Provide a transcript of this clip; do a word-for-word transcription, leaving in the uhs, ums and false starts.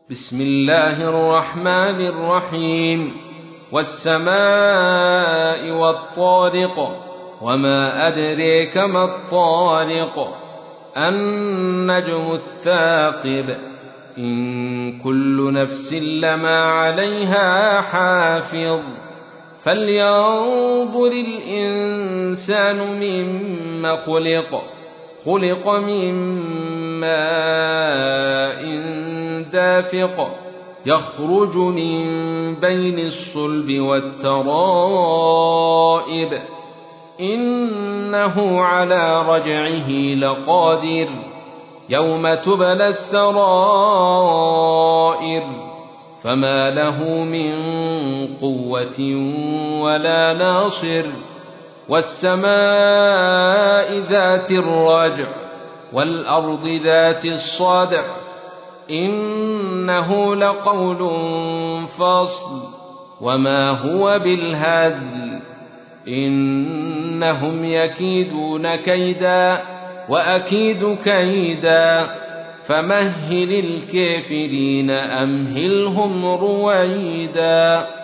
بسم الله الرحمن الرحيم والسماء والطارق وما أدريك ما الطارق النجم الثاقب إن كل نفس لما عليها حافظ فلينظر الإنسان مما خلق خلق من ماء دافق يخرج من بين الصلب والترائب إنه على رجعه لقادر يوم تبلى السرائر فما له من قوة ولا ناصر والسماء ذات الرجع والأرض ذات الصدع إنه لقول فصل وما هو بالهزل إنهم يكيدون كيدا وأكيد كيدا فمهل الكافرين أمهلهم رويدا.